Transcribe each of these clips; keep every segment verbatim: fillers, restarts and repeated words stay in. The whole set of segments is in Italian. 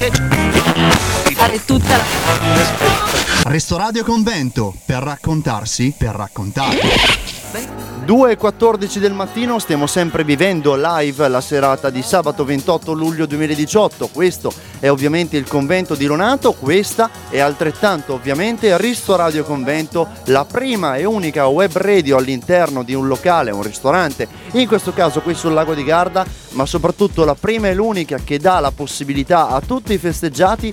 fare tutta la... Restoradio Convento, per raccontarsi, per raccontare. due e quattordici del mattino, stiamo sempre vivendo live la serata di sabato ventotto luglio duemiladiciotto. Questo è ovviamente il convento di Lonato, questa è altrettanto ovviamente Restoradio Convento, la prima e unica web radio all'interno di un locale, un ristorante, in questo caso qui sul lago di Garda, ma soprattutto la prima e l'unica che dà la possibilità a tutti i festeggiati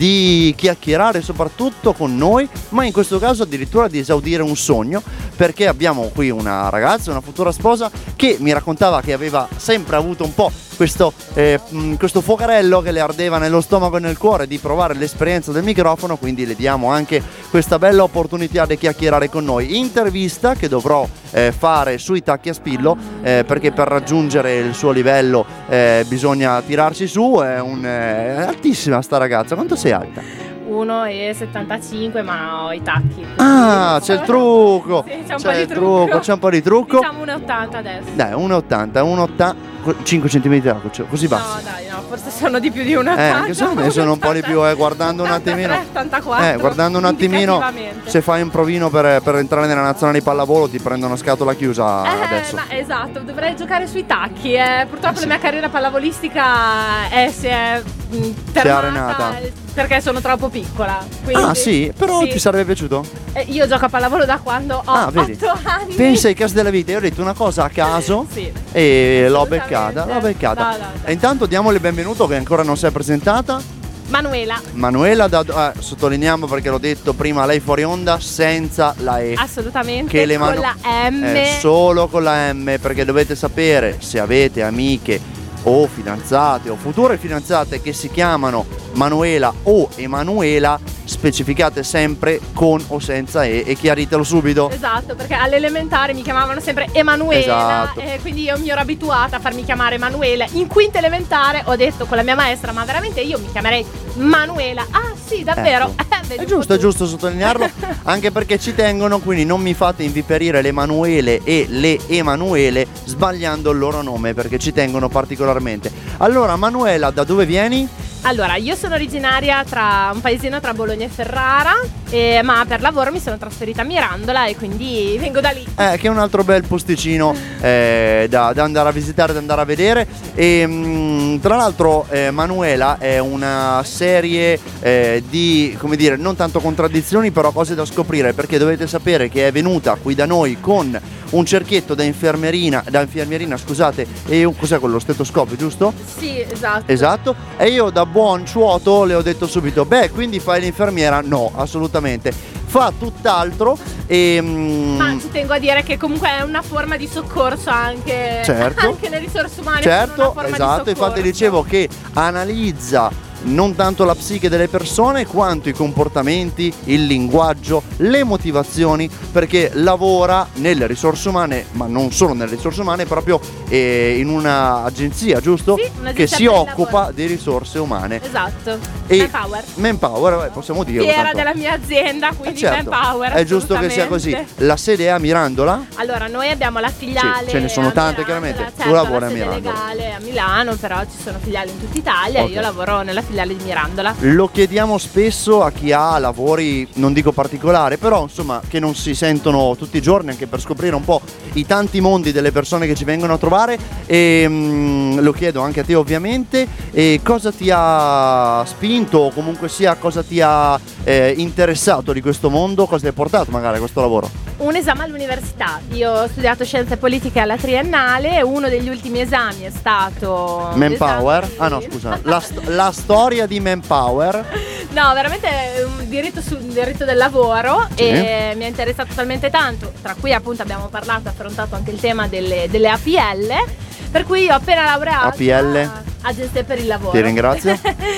di chiacchierare soprattutto con noi, ma in questo caso addirittura di esaudire un sogno, perché abbiamo qui una ragazza, una futura sposa, che mi raccontava che aveva sempre avuto un po' questo, eh, questo fuocarello che le ardeva nello stomaco e nel cuore di provare l'esperienza del microfono, quindi le diamo anche questa bella opportunità di chiacchierare con noi. Intervista che dovrò eh, fare sui tacchi a spillo, eh, perché per raggiungere il suo livello eh, bisogna tirarsi su. È, un, eh, è altissima sta ragazza. Quanto sei alta? uno e settantacinque, ma ho i tacchi. Ah, c'è il trucco. Sì, c'è un c'è po' di il trucco. trucco, c'è un po' di trucco. Diciamo uno e ottanta adesso. Dai, uno e ottanta, uno e ottanta, cinque centimetri, così basta. No, dai, no, forse sono di più di uno e Eh, ottanta. anche se ne sono un po' di più, eh, guardando un attimino. ottantaquattro, Eh, guardando un attimino, indicativamente. se fai un provino per, per entrare nella nazionale di pallavolo ti prendono scatola chiusa Eh, adesso. ma esatto, dovrei giocare sui tacchi. Eh. Purtroppo Eh, sì. la mia carriera pallavolistica è, si è mh, fermata arenata. perché sono troppo piccola. Quindi, Ah sì, però sì. ti sarebbe piaciuto? Eh, io gioco a pallavolo da quando ho Ah, vedi. otto anni. Pensa ai casi della vita, io ho detto una cosa a caso Sì. e l'ho Assolutamente. beccata, l'ho beccata. No, no, no. E intanto diamole il benvenuto che ancora non si è presentata. Manuela, Manuela, da, eh, sottolineiamo perché l'ho detto prima, lei fuori onda senza la E. assolutamente, Che le con manu- la M. Eh, solo con la M, perché dovete sapere, se avete amiche o fidanzate o future fidanzate che si chiamano Manuela o Emanuela, specificate sempre con o senza E e chiaritelo subito. Esatto, perché all'elementare mi chiamavano sempre Emanuela, Esatto. e quindi io mi ero abituata a farmi chiamare Emanuela. In quinta elementare ho detto con la mia maestra: ma veramente io mi chiamerei Manuela? Ah sì, davvero? Ecco. Eh, vedi È un giusto, po' è tu. giusto sottolinearlo, anche perché ci tengono, quindi non mi fate inviperire le Manuele e le Emanuele sbagliando il loro nome, perché ci tengono particolarmente. Allora, Manuela, da dove vieni? Allora, io sono originaria tra un paesino tra Bologna e Ferrara, eh, ma per lavoro mi sono trasferita a Mirandola e quindi vengo da lì. Eh, che è un altro bel posticino eh, da, da andare a visitare, da andare a vedere. E mh, tra l'altro eh, Manuela è una serie eh, di, come dire, non tanto contraddizioni, però cose da scoprire, perché dovete sapere che è venuta qui da noi con un cerchietto da infermierina, da infermierina scusate, e un, cos'è quello, stetoscopio, giusto? Sì, esatto. Esatto, e io da buon ciuoto le ho detto subito: beh, quindi fai l'infermiera? No, assolutamente, fa tutt'altro. E mm, Ma ci tengo a dire che comunque è una forma di soccorso anche, Certo. anche le risorse umane sono certo, una forma esatto, di infatti soccorso. dicevo che analizza non tanto la psiche delle persone quanto i comportamenti, il linguaggio, le motivazioni, perché lavora nelle risorse umane, ma non solo nelle risorse umane, proprio eh, in un'agenzia, giusto? Sì, un'agenzia che si per il occupa lavoro. di risorse umane. Esatto. E Manpower. Manpower, eh, possiamo dirlo. Fiera tanto. della mia azienda, Eh, quindi certo, Manpower. è giusto che sia così. assolutamente. La sede è a Mirandola? Allora, noi abbiamo la filiale. Sì, ce ne sono a tante, Mirandola, chiaramente. Tu certo, lavori la a sede Mirandola. legale a Milano, però ci sono filiali in tutta Italia. Ok. Io lavoro nella filiale di Mirandola. Lo chiediamo spesso a chi ha lavori, non dico particolari, però insomma che non si sentono tutti i giorni, anche per scoprire un po' i tanti mondi delle persone che ci vengono a trovare. E mm, lo chiedo anche a te ovviamente, e cosa ti ha spinto, o comunque sia cosa ti ha eh, interessato di questo mondo, cosa ti ha portato magari a questo lavoro? Un esame all'università. Io ho studiato scienze politiche alla triennale. Uno degli ultimi esami è stato Manpower? l'esame di- Ah no, scusa, la, st- la storia di Manpower. No, veramente è un diritto sul diritto del lavoro. Sì. E mi ha interessato talmente tanto, tra cui appunto abbiamo parlato, affrontato anche il tema delle, delle A P L, per cui io ho appena laureato A P L? Agenzia per il lavoro. Ti ringrazio.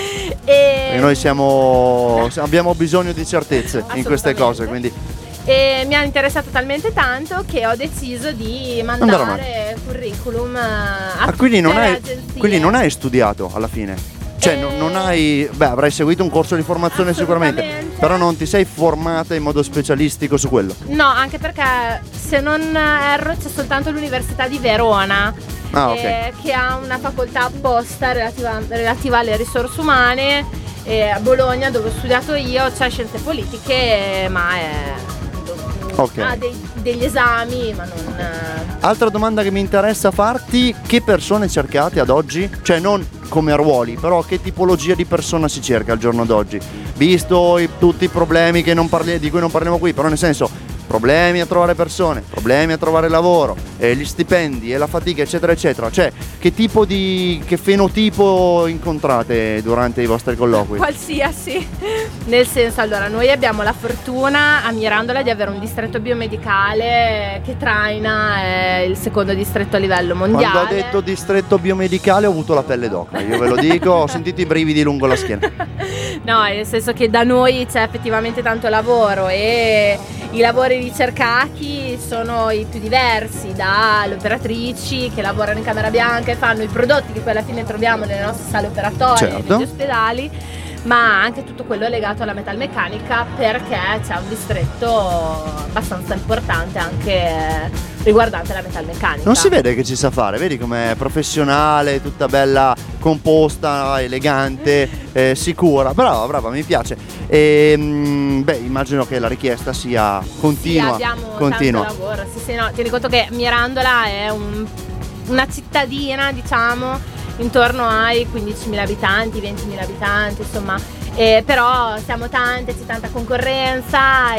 e, E noi siamo, abbiamo bisogno di certezze in queste cose, quindi e mi ha interessato talmente tanto che ho deciso di Andare mandare curriculum a Ah, quindi non, tutte le hai, agenzie. quindi non hai studiato alla fine? Cioè Eh, non, non hai, beh, avrai seguito un corso di formazione sicuramente, Assolutamente. però non ti sei formata in modo specialistico su quello. No, anche perché se non erro c'è soltanto l'Università di Verona Ah, ok. eh, che ha una facoltà apposta relativa, relativa alle risorse umane E a Bologna, dove ho studiato io, c'è scienze politiche, ma è Ok. ha dei- degli esami, ma non Altra domanda che mi interessa farti: che persone cercate ad oggi? Cioè non come ruoli, però che tipologia di persona si cerca al giorno d'oggi? Visto i- tutti i problemi che non parli- di cui non parliamo qui, però nel senso, problemi a trovare persone, problemi a trovare lavoro, eh, gli stipendi e la fatica eccetera eccetera, cioè che tipo di, che fenotipo incontrate durante i vostri colloqui? qualsiasi. Nel senso, allora, noi abbiamo la fortuna a Mirandola di avere un distretto biomedicale che traina eh, il secondo distretto a livello mondiale. Quando ha detto distretto biomedicale ho avuto la pelle d'oca, io ve lo dico, ho sentito i brividi lungo la schiena. No, nel senso che da noi c'è effettivamente tanto lavoro e i lavori ricercati sono i più diversi, dalle operatrici che lavorano in camera bianca e fanno i prodotti che poi alla fine troviamo nelle nostre sale operatorie, Certo. negli ospedali, ma anche tutto quello legato alla metalmeccanica, perché c'è un distretto abbastanza importante anche eh, riguardante la metalmeccanica. Non si vede che ci sa fare, vedi com'è professionale, tutta bella composta, elegante, eh, sicura, brava, brava, mi piace. E, mm, beh, immagino che la richiesta sia continua, Sì, abbiamo continua. tanto lavoro. Sì, sì, no, tieni conto che Mirandola è un- una cittadina, diciamo, intorno ai quindicimila abitanti, ventimila abitanti, insomma. Eh, però siamo tante, c'è tanta concorrenza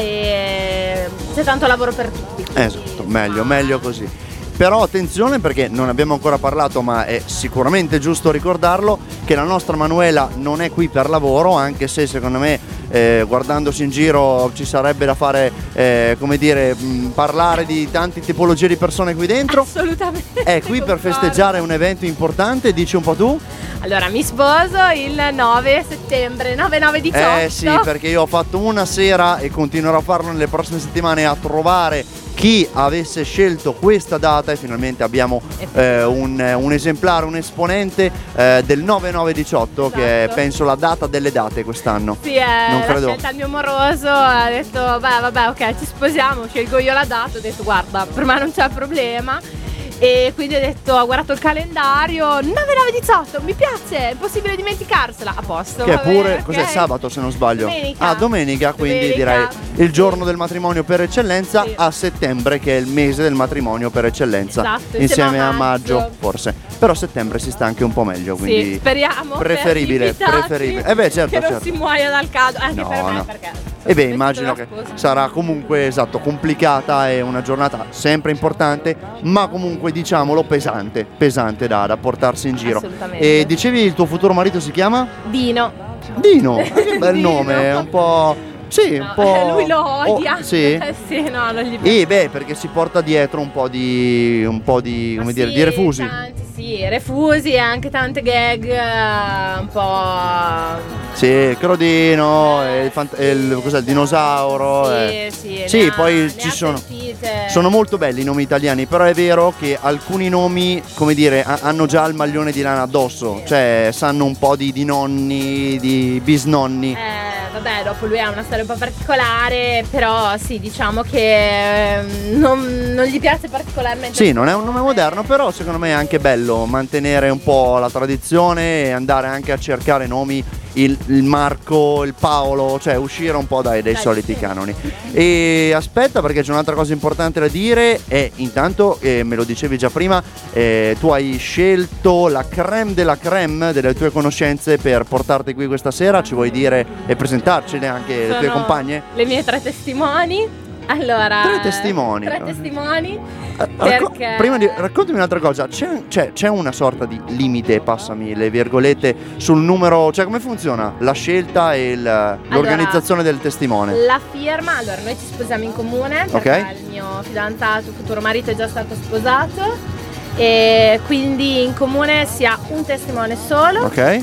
e c'è tanto lavoro per tutti. quindi, Esatto, meglio, insomma, meglio così. Però attenzione, perché non abbiamo ancora parlato, ma è sicuramente giusto ricordarlo, che la nostra Manuela non è qui per lavoro, anche se secondo me eh, guardandosi in giro ci sarebbe da fare, eh, come dire, mh, parlare di tante tipologie di persone qui dentro. Assolutamente. È qui per concordo. festeggiare un evento importante, dici un po' tu? Allora, mi sposo il nove settembre, nove nove diciotto. Eh sì, perché io ho fatto una sera e continuerò a farlo nelle prossime settimane, a trovare chi avesse scelto questa data, e finalmente abbiamo eh, un, un esemplare, un esponente eh, del nove nove diciotto, che è Esatto. penso la data delle date quest'anno. Sì, è Non la credo. scelta il mio moroso, ha detto beh vabbè ok ci sposiamo, scelgo io la data, ho detto guarda per me non c'è problema. E quindi ho detto, ho guardato il calendario, nove nove diciotto, mi piace, è impossibile dimenticarsela, a posto. Che è va bene, pure, ok. cos'è, sabato se non sbaglio? Domenica. Ah, domenica, quindi Domenica, direi il giorno sì. del matrimonio per eccellenza, Sì. a settembre, che è il mese del matrimonio per eccellenza. Esatto, insieme a maggio. maggio, forse. Però settembre si sta anche un po' meglio, quindi Sì, speriamo. preferibile, per gli invitati, preferibile. Eh beh, certo, che non certo. si muoia dal caldo, anche No, per me no. perché. E beh, sono immagino vestita che da sposa. sarà comunque, esatto, complicata e una giornata sempre importante, ma comunque diciamolo pesante, pesante da, da portarsi in giro. Assolutamente. E dicevi il tuo futuro marito si chiama? Dino. Dino, che bel Dino. nome, è un po'... Sì, un No, po'... lui lo odia. Oh, sì? Eh, sì, no, non gli piace. E beh, perché si porta dietro un po' di... un po' di... come Ma dire, sì, di refusi. Tanti, sì, refusi e anche tante gag eh, un po'. Sì, Crodino, e il, fant- e il- cos'è, il dinosauro. Sì, eh. sì, Sì, ne ha- poi ne ci ha sono... sentite. Sono molto belli i nomi italiani, però è vero che alcuni nomi, come dire, ha- hanno già il maglione di lana addosso, cioè sanno un po' di, di nonni, di bisnonni. Eh, vabbè, dopo lui ha una storia un po' particolare, però sì, diciamo che ehm, non, non gli piace particolarmente. Sì, non è un nome moderno, però secondo me è anche bello mantenere un po' la tradizione e andare anche a cercare nomi, il, il Marco, il Paolo, cioè uscire un po' dai, dai Dai, soliti sì. canoni. E aspetta, perché c'è un'altra cosa importante da dire, e intanto, eh, me lo dicevi già prima, eh, tu hai scelto la crème della crème delle tue conoscenze per portarti qui questa sera, ci vuoi dire e presentarcene anche le tue Sono compagne? Le mie tre testimoni. Allora, Tre testimoni. Tre testimoni. Eh, racco- Perché Prima di raccontami un'altra cosa, c'è, c'è- c'è una sorta di limite, passami le virgolette, sul numero, cioè come funziona la scelta e il- l'organizzazione del testimone? La firma, allora noi ci sposiamo in comune perché Ok. il mio fidanzato, futuro marito, è già stato sposato e quindi in comune si ha un testimone solo. Ok?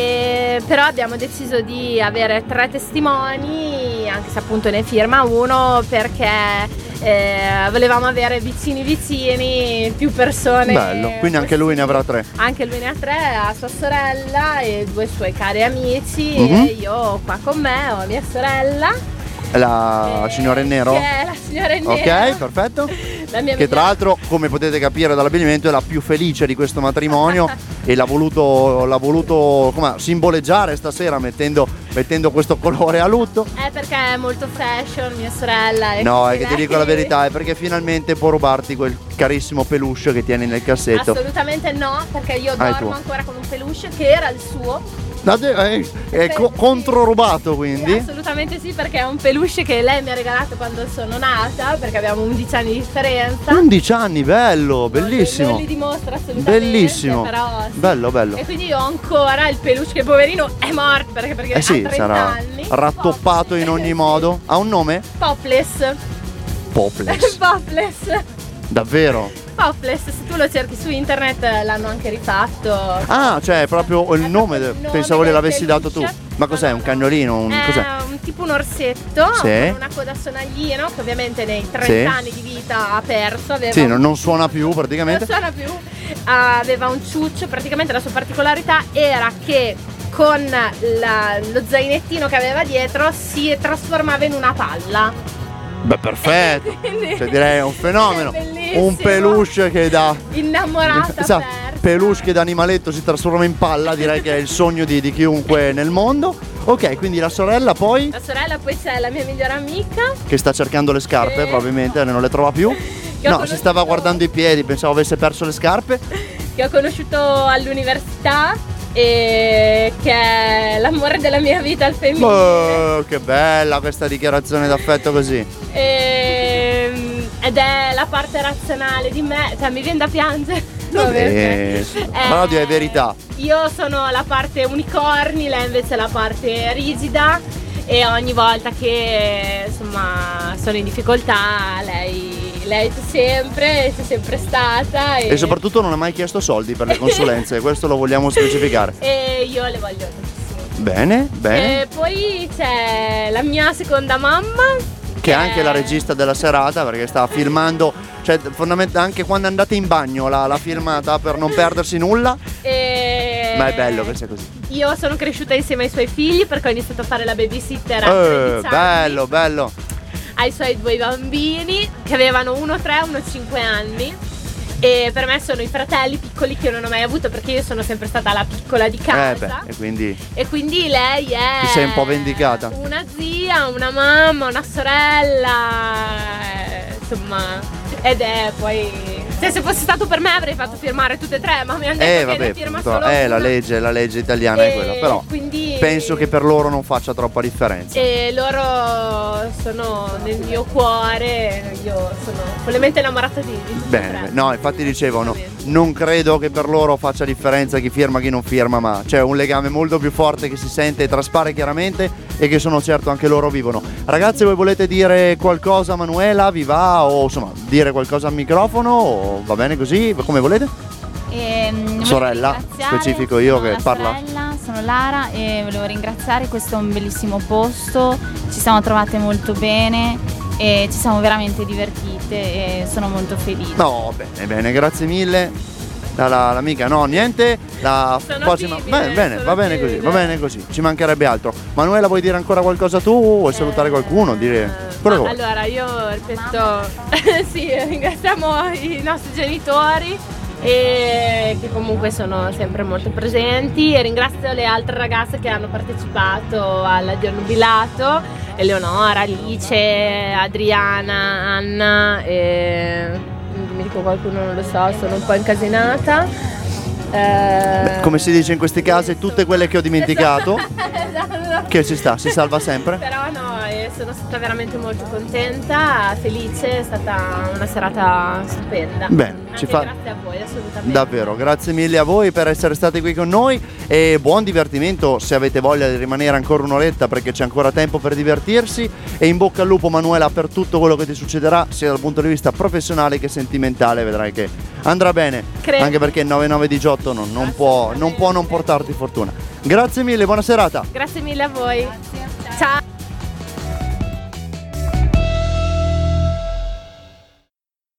E però abbiamo deciso di avere tre testimoni, anche se appunto ne firma uno, perché eh, volevamo avere vicini vicini, più persone. Bello, quindi anche lui ne avrà tre. Anche lui ne ha tre, ha sua sorella e due suoi cari amici. Mhm. E io qua con me ho mia sorella. La eh, signora in nero? Che è la signora in nero. Ok, perfetto. La mia che tra migliore- l'altro, come potete capire dall'abbigliamento, è la più felice di questo matrimonio e l'ha voluto, l'ha voluto come, simboleggiare stasera mettendo, mettendo questo colore a lutto. È perché è molto fashion, mia sorella. e No, è quindi che ti lei- dico la verità, è perché finalmente può rubarti quel carissimo peluche che tieni nel cassetto. Assolutamente no, perché io Ah, è dormo tuo. ancora con un peluche che era il suo. No, de- È, è co- controrubato quindi. Assolutamente sì, perché è un peluche che lei mi ha regalato quando sono nata, perché abbiamo undici anni di differenza. undici anni, bello, bellissimo. Non li dimostra assolutamente. Bellissimo. Però sì. Bello, bello. E quindi io ho ancora il peluche che poverino è morto perché, perché Eh sì, ha trenta sarà anni. rattoppato in ogni modo. Ha un nome? Popless. Popless. Popless. Davvero? Popless, se tu lo cerchi su internet l'hanno anche rifatto. Ah, cioè è proprio il È nome, proprio de- il nome pensavo del gliel'avessi dato tu. peluche. Ma cos'è? No, Un no, cagnolino? Un, È cos'è? un tipo un orsetto Sì. con una coda a sonaglino che ovviamente nei trenta Sì. anni di vita ha perso. Aveva Sì, un- non, non suona più praticamente. Non suona più. Aveva un ciuccio, praticamente la sua particolarità era che con la- lo zainettino che aveva dietro si trasformava in una palla. Beh, perfetto. Quindi- Cioè direi è un fenomeno. È bellissimo. Un peluche che da Innamorata esatto, persa. peluche che da animaletto si trasforma in palla, direi che è il sogno di, di chiunque nel mondo. Ok, quindi la sorella poi La sorella, poi c'è la mia migliore amica. che sta cercando le scarpe, Sì. probabilmente non le trova più. Che ho No, si conosciuto- stava guardando i piedi, pensavo avesse perso le scarpe. Che ho conosciuto all'università e che è l'amore della mia vita al femminile. Oh, che bella questa dichiarazione d'affetto così. Ehm, ed è la parte razionale di me, cioè mi viene da piangere. Vabbè, Claudia, è verità. Io sono la parte unicorni, lei invece è la parte rigida e ogni volta che insomma sono in difficoltà lei, lei c'è sempre, c'è sempre stata e, E soprattutto non ha mai chiesto soldi per le consulenze, questo lo vogliamo specificare. e io le voglio tantissimo. Bene, bene. E poi c'è la mia seconda mamma. Che è anche la regista della serata perché sta filmando, cioè fondamentalmente anche quando andate in bagno l'ha, l'ha filmata per non perdersi nulla. E... Ma è bello che sia così. Io sono cresciuta insieme ai suoi figli perché ho iniziato a fare la babysitter a Eh, tredici anni. bello, bello. Ai suoi due bambini che avevano uno tre e uno cinque anni. E per me sono i fratelli piccoli che io non ho mai avuto perché io sono sempre stata la piccola di casa. Eh beh, e quindi E quindi lei è Ti sei un po' vendicata. una zia, una mamma, una sorella, eh, insomma, ed è poi cioè, se fosse stato per me avrei fatto firmare tutte e tre, ma mi hanno detto Eh che vabbè, ne firma purtroppo, solo eh, una. la legge, la legge italiana è E quella, però quindi penso che per loro non faccia troppa differenza. e loro sono nel mio cuore, io sono follemente innamorata di, di tutti e Bene, tre. no, infatti dicevano, non credo che per loro faccia differenza chi firma e chi non firma, ma c'è un legame molto più forte che si sente e traspare chiaramente e che sono certo anche loro vivono. Ragazze, voi volete dire qualcosa a Manuela? Vi va? O insomma, dire qualcosa al microfono? O va bene così? Come volete? Ehm, Sorella, volevo ringraziare, specifico io sono che la parla. sorella, sono Lara e volevo ringraziare, questo è un bellissimo posto, ci siamo trovate molto bene e ci siamo veramente divertite e sono molto felice. No, bene, bene, grazie mille. La, la- l'amica, no, niente. La Sono prossima. timide, Bene, bene, sono va bene così, timide. va bene così. Ci mancherebbe altro. Manuela, vuoi dire ancora qualcosa tu? Vuoi salutare qualcuno? Dire Eh, quello ma che vuoi. allora io ripeto sì, ringraziamo i nostri genitori e che comunque sono sempre molto presenti e ringrazio le altre ragazze che hanno partecipato al denubilato, Eleonora, Alice, Adriana, Anna e mi dico qualcuno, non lo so, sono un po' incasinata. Eh, Beh, come si dice in questi casi, tutte quelle che ho dimenticato, Esatto. che ci sta, si salva sempre. Però no, eh, sono stata veramente molto contenta, felice, è stata una serata stupenda. Bene, Anche ci fa- grazie a voi, assolutamente. Davvero, grazie mille a voi per essere stati qui con noi e buon divertimento se avete voglia di rimanere ancora un'oretta perché c'è ancora tempo per divertirsi e in bocca al lupo Manuela per tutto quello che ti succederà sia dal punto di vista professionale che sentimentale, vedrai che andrà bene, Credo. anche perché il nove nove diciotto non, non può, non può non portarti fortuna. Grazie mille, buona serata. Grazie mille a voi. Ciao.